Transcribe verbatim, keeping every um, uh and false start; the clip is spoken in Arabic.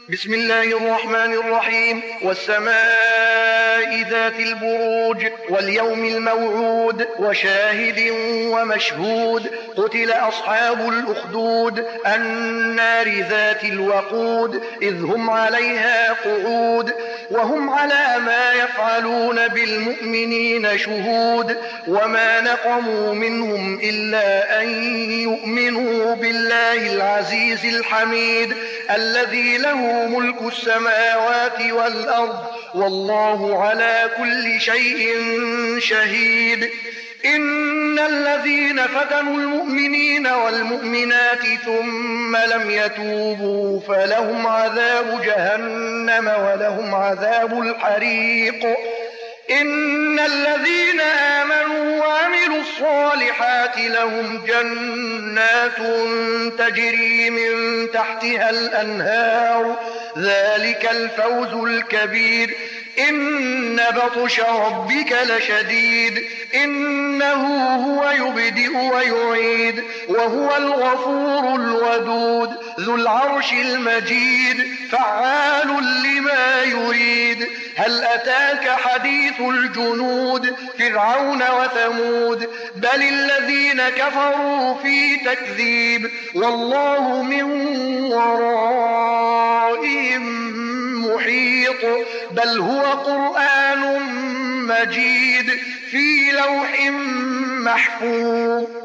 بسم الله الرحمن الرحيم والسماء ذات البروج واليوم الموعود وشاهد ومشهود قتل أصحاب الأخدود النار ذات الوقود إذ هم عليها قعود وهم على ما يفعلون بالمؤمنين شهود وما نقموا منهم إلا أن يؤمنوا بالله العزيز الحميد الذي له ملك السماوات والأرض والله على كل شيء شهيد. إن الذين فتنوا المؤمنين والمؤمنات ثم لم يتوبوا فلهم عذاب جهنم ولهم عذاب الحريق. إن الذين آمنوا وعملوا الصالحات لهم جنات تجري من تحتها الأنهار ذلك الفوز الكبير. إن بطش ربك لشديد إنه هو يبدئ ويعيد وهو الغفور الودود ذو العرش المجيد فعال لما يريد. هل أتاك حديث الجنود فرعون وثمود بل الذين كفروا في تكذيب والله من ورائهم محيط بل هو قرآن مجيد في لوح محفوظ.